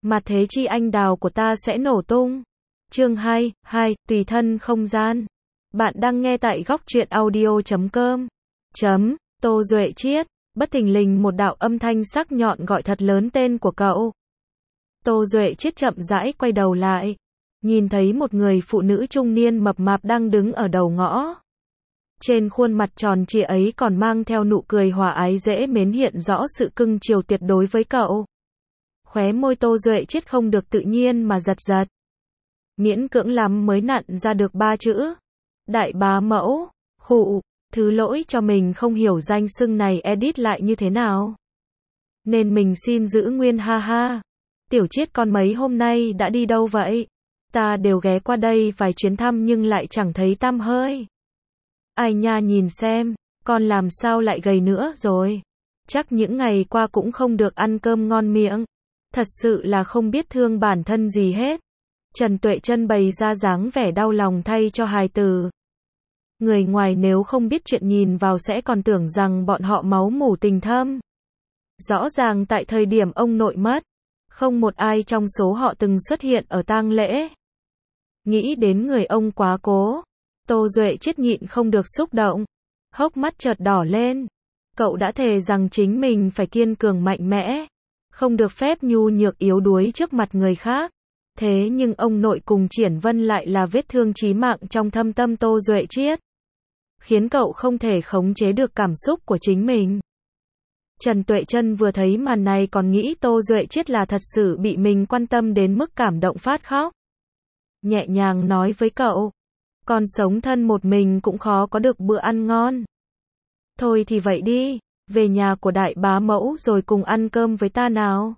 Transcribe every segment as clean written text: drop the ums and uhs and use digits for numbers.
mà thế chi anh đào của ta sẽ nổ tung. Chương 2, tùy thân không gian. Bạn đang nghe tại góc truyện audio.com. Tô Duệ Chiết, bất thình lình một đạo âm thanh sắc nhọn gọi thật lớn tên của cậu. Tô Duệ Chiết chậm rãi quay đầu lại, nhìn thấy một người phụ nữ trung niên mập mạp đang đứng ở đầu ngõ. Trên khuôn mặt tròn trịa ấy còn mang theo nụ cười hòa ái dễ mến hiện rõ sự cưng chiều tuyệt đối với cậu. Khóe môi Tô Duệ Chiết không được tự nhiên mà giật giật. Miễn cưỡng lắm mới nặn ra được 3 chữ. Đại bá mẫu, khụ, thứ lỗi cho mình không hiểu danh xưng này edit lại như thế nào. Nên mình xin giữ nguyên ha ha. Tiểu Chiết con mấy hôm nay đã đi đâu vậy? Ta đều ghé qua đây vài chuyến thăm nhưng lại chẳng thấy tăm hơi. Ai nha nhìn xem, con làm sao lại gầy nữa rồi? Chắc những ngày qua cũng không được ăn cơm ngon miệng. Thật sự là không biết thương bản thân gì hết. Trần Tuệ Trân bày ra dáng vẻ đau lòng thay cho hài tử. Người ngoài nếu không biết chuyện nhìn vào sẽ còn tưởng rằng bọn họ máu mủ tình thâm. Rõ ràng tại thời điểm ông nội mất, không một ai trong số họ từng xuất hiện ở tang lễ. Nghĩ đến người ông quá cố, Tô Duệ Chiết nhịn không được xúc động. Hốc mắt chợt đỏ lên. Cậu đã thề rằng chính mình phải kiên cường mạnh mẽ, không được phép nhu nhược yếu đuối trước mặt người khác. Thế nhưng ông nội cùng Triển Vân lại là vết thương chí mạng trong thâm tâm Tô Duệ Chiết, khiến cậu không thể khống chế được cảm xúc của chính mình. Trần Tuệ Trân vừa thấy màn này còn nghĩ Tô Duệ Chiết là thật sự bị mình quan tâm đến mức cảm động phát khóc. Nhẹ nhàng nói với cậu, con sống thân một mình cũng khó có được bữa ăn ngon. Thôi thì vậy đi, về nhà của đại bá mẫu rồi cùng ăn cơm với ta nào.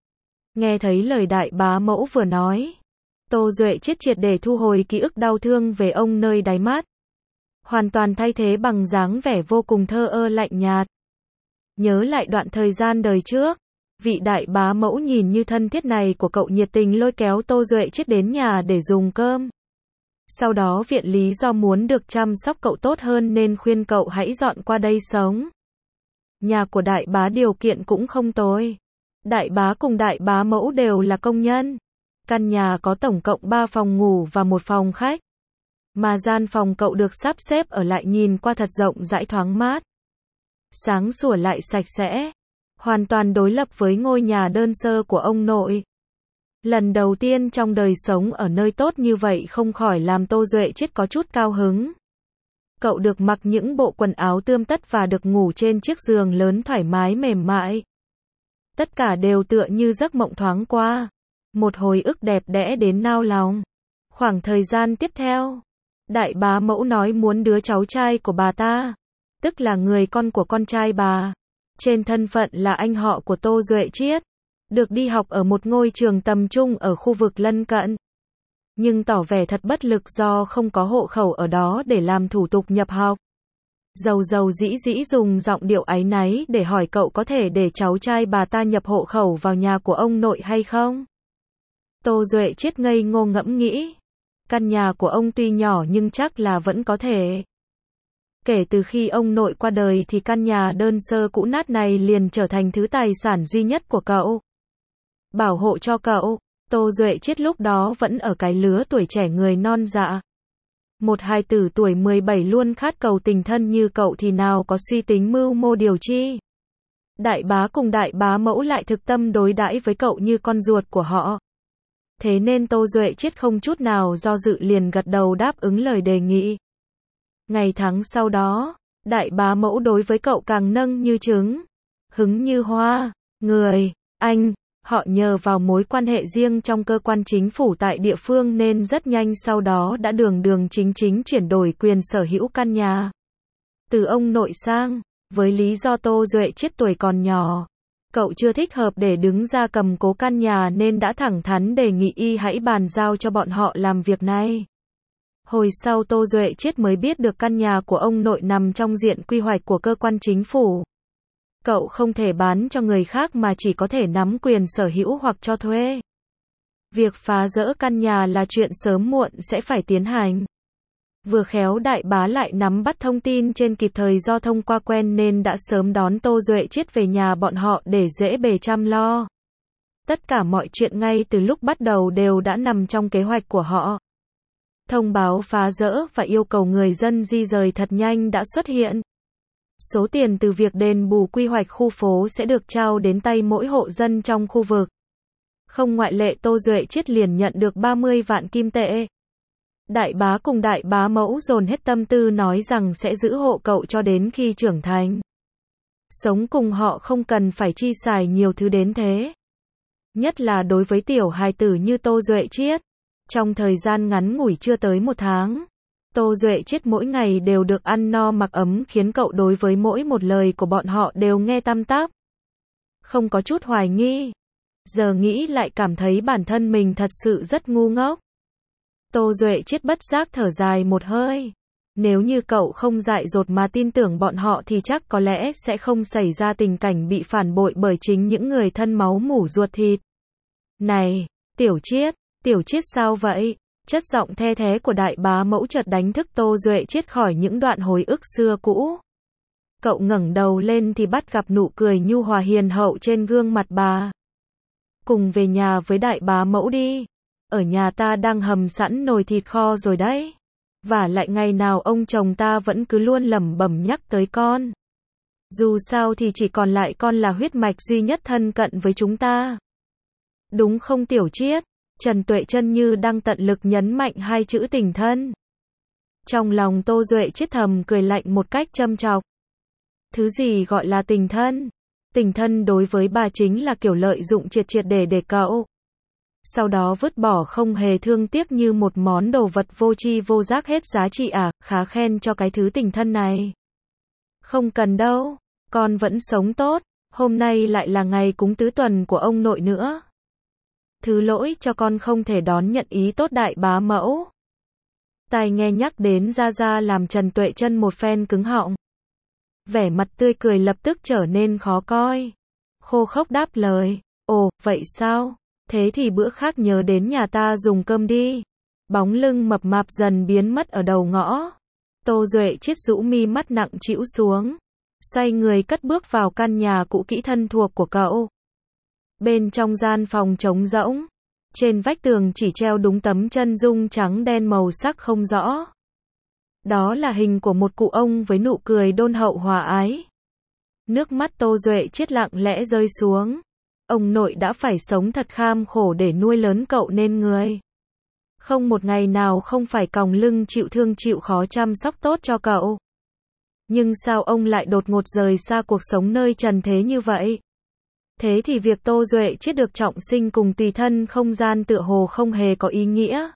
Nghe thấy lời đại bá mẫu vừa nói, Tô Duệ Chiết triệt để thu hồi ký ức đau thương về ông nơi đáy mắt, hoàn toàn thay thế bằng dáng vẻ vô cùng thờ ơ lạnh nhạt. Nhớ lại đoạn thời gian đời trước, vị đại bá mẫu nhìn như thân thiết này của cậu nhiệt tình lôi kéo Tô Duệ Chiết đến nhà để dùng cơm. Sau đó viện lý do muốn được chăm sóc cậu tốt hơn nên khuyên cậu hãy dọn qua đây sống. Nhà của đại bá điều kiện cũng không tồi. Đại bá cùng đại bá mẫu đều là công nhân. Căn nhà có tổng cộng 3 phòng ngủ và 1 phòng khách. Mà gian phòng cậu được sắp xếp ở lại nhìn qua thật rộng rãi thoáng mát. Sáng sủa lại sạch sẽ. Hoàn toàn đối lập với ngôi nhà đơn sơ của ông nội. Lần đầu tiên trong đời sống ở nơi tốt như vậy không khỏi làm Tô Duệ Chiết có chút cao hứng. Cậu được mặc những bộ quần áo tươm tất và được ngủ trên chiếc giường lớn thoải mái mềm mại. Tất cả đều tựa như giấc mộng thoáng qua. Một hồi ức đẹp đẽ đến nao lòng. Khoảng thời gian tiếp theo, đại bá mẫu nói muốn đứa cháu trai của bà ta, tức là người con của con trai bà, trên thân phận là anh họ của Tô Duệ Chiết, được đi học ở một ngôi trường tầm trung ở khu vực lân cận. Nhưng tỏ vẻ thật bất lực do không có hộ khẩu ở đó để làm thủ tục nhập học. Dầu dĩ dĩ dùng giọng điệu áy náy để hỏi cậu có thể để cháu trai bà ta nhập hộ khẩu vào nhà của ông nội hay không. Tô Duệ Chiết ngây ngô ngẫm nghĩ. Căn nhà của ông tuy nhỏ nhưng chắc là vẫn có thể. Kể từ khi ông nội qua đời thì căn nhà đơn sơ cũ nát này liền trở thành thứ tài sản duy nhất của cậu. Bảo hộ cho cậu, Tô Duệ Chiết lúc đó vẫn ở cái lứa tuổi trẻ người non dạ. Một hài tử tuổi 17 luôn khát cầu tình thân như cậu thì nào có suy tính mưu mô điều chi. Đại bá cùng đại bá mẫu lại thực tâm đối đãi với cậu như con ruột của họ. Thế nên Tô Duệ Chiết không chút nào do dự liền gật đầu đáp ứng lời đề nghị. Ngày tháng sau đó, đại bá mẫu đối với cậu càng nâng như trứng, hứng như hoa. Anh, họ nhờ vào mối quan hệ riêng trong cơ quan chính phủ tại địa phương nên rất nhanh sau đó đã đường chính chuyển đổi quyền sở hữu căn nhà từ ông nội sang, với lý do Tô Duệ Chiết tuổi còn nhỏ. Cậu chưa thích hợp để đứng ra cầm cố căn nhà nên đã thẳng thắn đề nghị y hãy bàn giao cho bọn họ làm việc này. Hồi sau Tô Duệ Chiết mới biết được căn nhà của ông nội nằm trong diện quy hoạch của cơ quan chính phủ. Cậu không thể bán cho người khác mà chỉ có thể nắm quyền sở hữu hoặc cho thuê. Việc phá dỡ căn nhà là chuyện sớm muộn sẽ phải tiến hành. Vừa khéo đại bá lại nắm bắt thông tin trên kịp thời do thông qua quen nên đã sớm đón Tô Duệ Chiết về nhà bọn họ để dễ bề chăm lo. Tất cả mọi chuyện ngay từ lúc bắt đầu đều đã nằm trong kế hoạch của họ. Thông báo phá rỡ và yêu cầu người dân di rời thật nhanh đã xuất hiện. Số tiền từ việc đền bù quy hoạch khu phố sẽ được trao đến tay mỗi hộ dân trong khu vực. Không ngoại lệ, Tô Duệ Chiết liền nhận được 30 vạn kim tệ. Đại bá cùng đại bá mẫu dồn hết tâm tư nói rằng sẽ giữ hộ cậu cho đến khi trưởng thành. Sống cùng họ không cần phải chi xài nhiều thứ đến thế. Nhất là đối với tiểu hài tử như Tô Duệ Chiết. Trong thời gian ngắn ngủi chưa tới 1 tháng, Tô Duệ Chiết mỗi ngày đều được ăn no mặc ấm khiến cậu đối với mỗi một lời của bọn họ đều nghe tăm tắp. Không có chút hoài nghi. Giờ nghĩ lại cảm thấy bản thân mình thật sự rất ngu ngốc. Tô Duệ Chiết bất giác thở dài một hơi. Nếu như cậu không dại dột mà tin tưởng bọn họ thì chắc có lẽ sẽ không xảy ra tình cảnh bị phản bội bởi chính những người thân máu mủ ruột thịt. Này, Tiểu Chiết sao vậy? Chất giọng the thé của đại bá mẫu chợt đánh thức Tô Duệ Chiết khỏi những đoạn hồi ức xưa cũ. Cậu ngẩng đầu lên thì bắt gặp nụ cười nhu hòa hiền hậu trên gương mặt bà. Cùng về nhà với đại bá mẫu đi. Ở nhà ta đang hầm sẵn nồi thịt kho rồi đấy. Và lại ngày nào ông chồng ta vẫn cứ luôn lẩm bẩm nhắc tới con. Dù sao thì chỉ còn lại con là huyết mạch duy nhất thân cận với chúng ta. Đúng không Tiểu Chiết? Trần Tuệ Trân như đang tận lực nhấn mạnh 2 chữ tình thân. Trong lòng Tô Duệ Chiết thầm cười lạnh một cách châm chọc. Thứ gì gọi là tình thân? Tình thân đối với bà chính là kiểu lợi dụng triệt để cậu. Sau đó vứt bỏ không hề thương tiếc như một món đồ vật vô tri vô giác hết giá trị à, khá khen cho cái thứ tình thân này. Không cần đâu, con vẫn sống tốt, hôm nay lại là ngày cúng tứ tuần của ông nội nữa. Thứ lỗi cho con không thể đón nhận ý tốt đại bá mẫu. Tai nghe nhắc đến Gia Gia làm Trần Tuệ Trân một phen cứng họng. Vẻ mặt tươi cười lập tức trở nên khó coi. Khô khốc đáp lời, ồ, vậy sao? Thế thì bữa khác nhớ đến nhà ta dùng cơm đi. Bóng lưng mập mạp dần biến mất ở đầu ngõ. Tô Duệ Chiết rũ mi mắt nặng trĩu xuống. Xoay người cất bước vào căn nhà cũ kỹ thân thuộc của cậu. Bên trong gian phòng trống rỗng. Trên vách tường chỉ treo đúng tấm chân dung trắng đen màu sắc không rõ. Đó là hình của một cụ ông với nụ cười đôn hậu hòa ái. Nước mắt Tô Duệ Chiết lặng lẽ rơi xuống. Ông nội đã phải sống thật kham khổ để nuôi lớn cậu nên người. Không một ngày nào không phải còng lưng chịu thương chịu khó chăm sóc tốt cho cậu. Nhưng sao ông lại đột ngột rời xa cuộc sống nơi trần thế như vậy? Thế thì việc Tô Duệ Chiết được trọng sinh cùng tùy thân không gian tựa hồ không hề có ý nghĩa.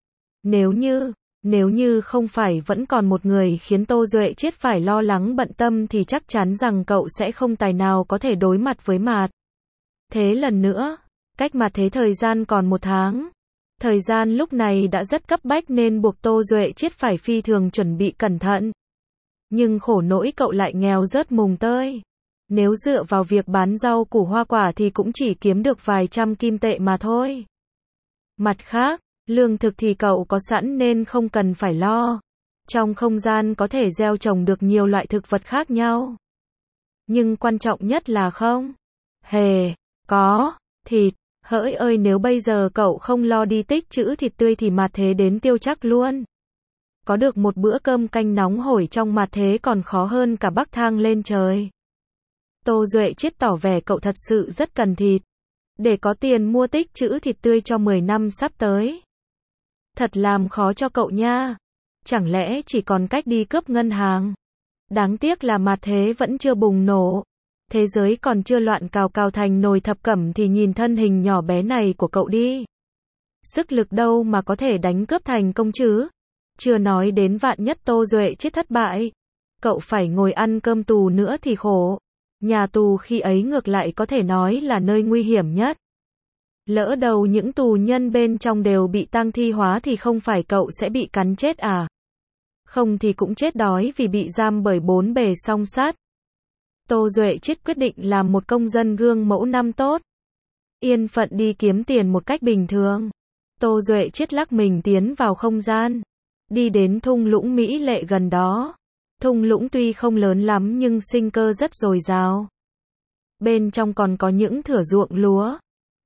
Nếu như không phải vẫn còn một người khiến Tô Duệ Chiết phải lo lắng bận tâm thì chắc chắn rằng cậu sẽ không tài nào có thể đối mặt với Mạt Thế lần nữa. Cách Mạt Thế thời gian còn 1 tháng. Thời gian lúc này đã rất cấp bách nên buộc Tô Duệ Chiết phải phi thường chuẩn bị cẩn thận. Nhưng khổ nỗi cậu lại nghèo rớt mùng tơi. Nếu dựa vào việc bán rau củ hoa quả thì cũng chỉ kiếm được vài trăm kim tệ mà thôi. Mặt khác, lương thực thì cậu có sẵn nên không cần phải lo. Trong không gian có thể gieo trồng được nhiều loại thực vật khác nhau. Nhưng quan trọng nhất là không có thịt. Hỡi ơi, nếu bây giờ cậu không lo đi tích trữ thịt tươi thì Mạt Thế đến tiêu chắc luôn. Có được một bữa cơm canh nóng hổi trong Mạt Thế còn khó hơn cả bắc thang lên trời. Tô Duệ Chiết tỏ vẻ cậu thật sự rất cần thịt. Để có tiền mua tích trữ thịt tươi cho 10 năm sắp tới. Thật làm khó cho cậu nha. Chẳng lẽ chỉ còn cách đi cướp ngân hàng? Đáng tiếc là Mạt Thế vẫn chưa bùng nổ. Thế giới còn chưa loạn cào cào thành nồi thập cẩm thì nhìn thân hình nhỏ bé này của cậu đi. Sức lực đâu mà có thể đánh cướp thành công chứ? Chưa nói đến vạn nhất Tô Duệ Chiết thất bại. Cậu phải ngồi ăn cơm tù nữa thì khổ. Nhà tù khi ấy ngược lại có thể nói là nơi nguy hiểm nhất. Lỡ đầu những tù nhân bên trong đều bị tang thi hóa thì không phải cậu sẽ bị cắn chết à? Không thì cũng chết đói vì bị giam bởi 4 bề song sát. Tô Duệ Chiết quyết định làm một công dân gương mẫu năm tốt. Yên phận đi kiếm tiền một cách bình thường. Tô Duệ Chiết lắc mình tiến vào không gian. Đi đến thung lũng mỹ lệ gần đó. Thung lũng tuy không lớn lắm nhưng sinh cơ rất dồi dào. Bên trong còn có những thửa ruộng lúa.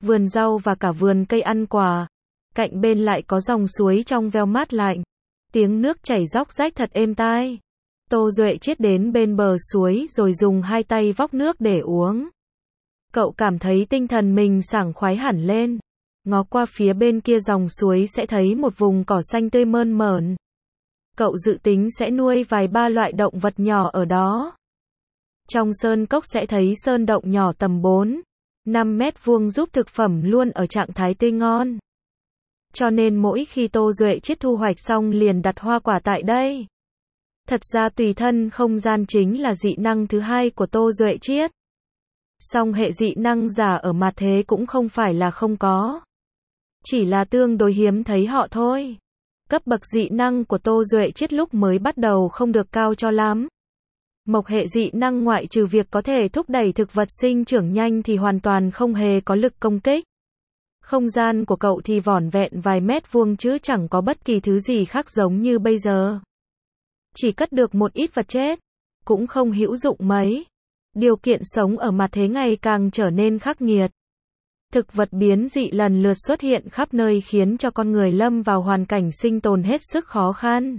vườn rau và cả vườn cây ăn quả. Cạnh bên lại có dòng suối trong veo mát lạnh. Tiếng nước chảy róc rách thật êm tai. Tô Duệ Chiết đến bên bờ suối rồi dùng hai tay vóc nước để uống. Cậu cảm thấy tinh thần mình sảng khoái hẳn lên. Ngó qua phía bên kia dòng suối sẽ thấy một vùng cỏ xanh tươi mơn mởn. Cậu dự tính sẽ nuôi vài ba loại động vật nhỏ ở đó. Trong sơn cốc sẽ thấy sơn động nhỏ tầm 4-5 mét vuông giúp thực phẩm luôn ở trạng thái tươi ngon. Cho nên mỗi khi Tô Duệ Chiết thu hoạch xong liền đặt hoa quả tại đây. Thật ra tùy thân không gian chính là dị năng thứ hai của Tô Duệ Chiết. Song hệ dị năng giả ở mặt thế cũng không phải là không có. Chỉ là tương đối hiếm thấy họ thôi. Cấp bậc dị năng của Tô Duệ Chiết lúc mới bắt đầu không được cao cho lắm. Mộc hệ dị năng ngoại trừ việc có thể thúc đẩy thực vật sinh trưởng nhanh thì hoàn toàn không hề có lực công kích. Không gian của cậu thì vỏn vẹn vài mét vuông chứ chẳng có bất kỳ thứ gì khác giống như bây giờ. Chỉ cất được một ít vật chết, cũng không hữu dụng mấy. Điều kiện sống ở mặt thế ngày càng trở nên khắc nghiệt. Thực vật biến dị lần lượt xuất hiện khắp nơi khiến cho con người lâm vào hoàn cảnh sinh tồn hết sức khó khăn.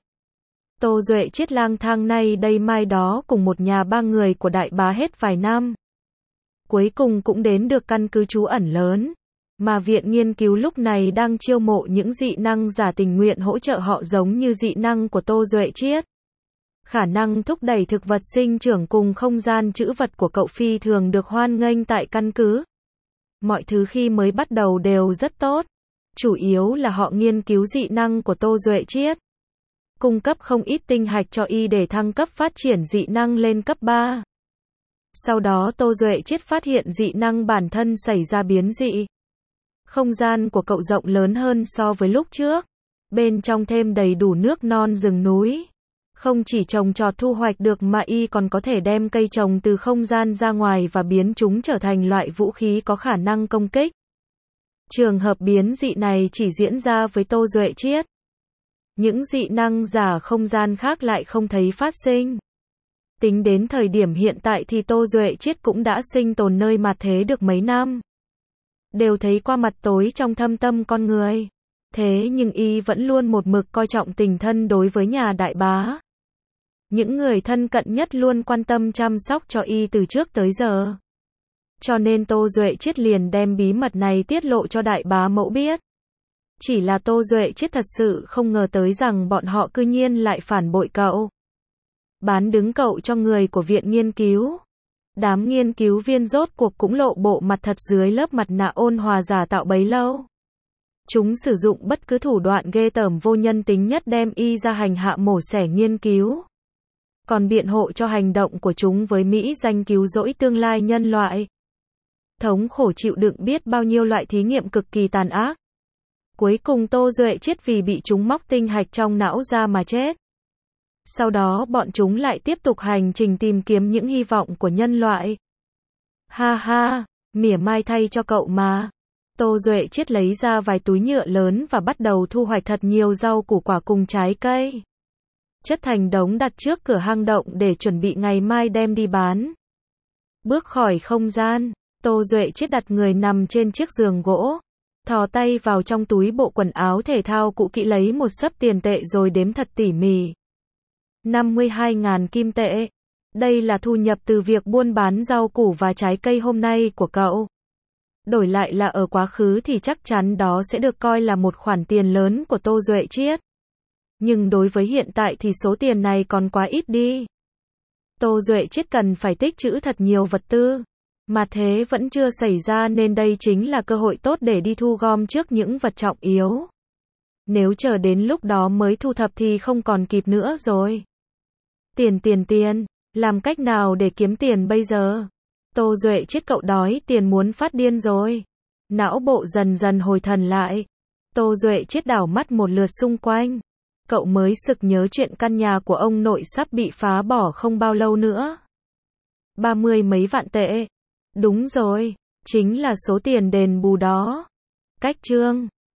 Tô Duệ Chiết lang thang nay đây mai đó cùng một nhà ba người của đại bá hết vài năm. Cuối cùng cũng đến được căn cứ trú ẩn lớn, mà viện nghiên cứu lúc này đang chiêu mộ những dị năng giả tình nguyện hỗ trợ họ giống như dị năng của Tô Duệ Chiết. Khả năng thúc đẩy thực vật sinh trưởng cùng không gian trữ vật của cậu phi thường được hoan nghênh tại căn cứ. Mọi thứ khi mới bắt đầu đều rất tốt. Chủ yếu là họ nghiên cứu dị năng của Tô Duệ Chiết. Cung cấp không ít tinh hạch cho y để thăng cấp phát triển dị năng lên cấp 3. Sau đó Tô Duệ Chiết phát hiện dị năng bản thân xảy ra biến dị. Không gian của cậu rộng lớn hơn so với lúc trước. Bên trong thêm đầy đủ nước non rừng núi. Không chỉ trồng trọt thu hoạch được mà y còn có thể đem cây trồng từ không gian ra ngoài và biến chúng trở thành loại vũ khí có khả năng công kích. Trường hợp biến dị này chỉ diễn ra với Tô Duệ Chiết. Những dị năng giả không gian khác lại không thấy phát sinh. Tính đến thời điểm hiện tại thì Tô Duệ Chiết cũng đã sinh tồn nơi mặt thế được mấy năm. Đều thấy qua mặt tối trong thâm tâm con người. Thế nhưng y vẫn luôn một mực coi trọng tình thân đối với nhà đại bá. Những người thân cận nhất luôn quan tâm chăm sóc cho y từ trước tới giờ. Cho nên Tô Duệ Chiết liền đem bí mật này tiết lộ cho đại bá mẫu biết. Chỉ là Tô Duệ Chiết thật sự không ngờ tới rằng bọn họ cư nhiên lại phản bội cậu. Bán đứng cậu cho người của viện nghiên cứu. Đám nghiên cứu viên rốt cuộc cũng lộ bộ mặt thật dưới lớp mặt nạ ôn hòa giả tạo bấy lâu. Chúng sử dụng bất cứ thủ đoạn ghê tởm vô nhân tính nhất đem y ra hành hạ mổ xẻ nghiên cứu. Còn biện hộ cho hành động của chúng với mỹ danh cứu rỗi tương lai nhân loại. Thống khổ chịu đựng biết bao nhiêu loại thí nghiệm cực kỳ tàn ác. Cuối cùng Tô Duệ Chiết vì bị chúng móc tinh hạch trong não ra mà chết. Sau đó bọn chúng lại tiếp tục hành trình tìm kiếm những hy vọng của nhân loại. Ha ha, mỉa mai thay cho cậu mà. Tô Duệ Chiết lấy ra vài túi nhựa lớn và bắt đầu thu hoạch thật nhiều rau củ quả cùng trái cây. Chất thành đống đặt trước cửa hang động để chuẩn bị ngày mai đem đi bán. Bước khỏi không gian, Tô Duệ Chiết đặt người nằm trên chiếc giường gỗ. Thò tay vào trong túi bộ quần áo thể thao cũ kỹ lấy một xấp tiền tệ rồi đếm thật tỉ mỉ. 52.000 kim tệ. Đây là thu nhập từ việc buôn bán rau củ và trái cây hôm nay của cậu. Đổi lại là ở quá khứ thì chắc chắn đó sẽ được coi là một khoản tiền lớn của Tô Duệ Chiết. Nhưng đối với hiện tại thì số tiền này còn quá ít đi. Tô Duệ Chiết cần phải tích trữ thật nhiều vật tư. Mà thế vẫn chưa xảy ra nên đây chính là cơ hội tốt để đi thu gom trước những vật trọng yếu. Nếu chờ đến lúc đó mới thu thập thì không còn kịp nữa rồi. Tiền, làm cách nào để kiếm tiền bây giờ? Tô Duệ Chiết cậu đói tiền muốn phát điên rồi. Não bộ dần dần hồi thần lại. Tô Duệ Chiết đảo mắt một lượt xung quanh. Cậu mới sực nhớ chuyện căn nhà của ông nội sắp bị phá bỏ không bao lâu nữa. 30 mấy vạn tệ. Đúng rồi, chính là số tiền đền bù đó. Cách chương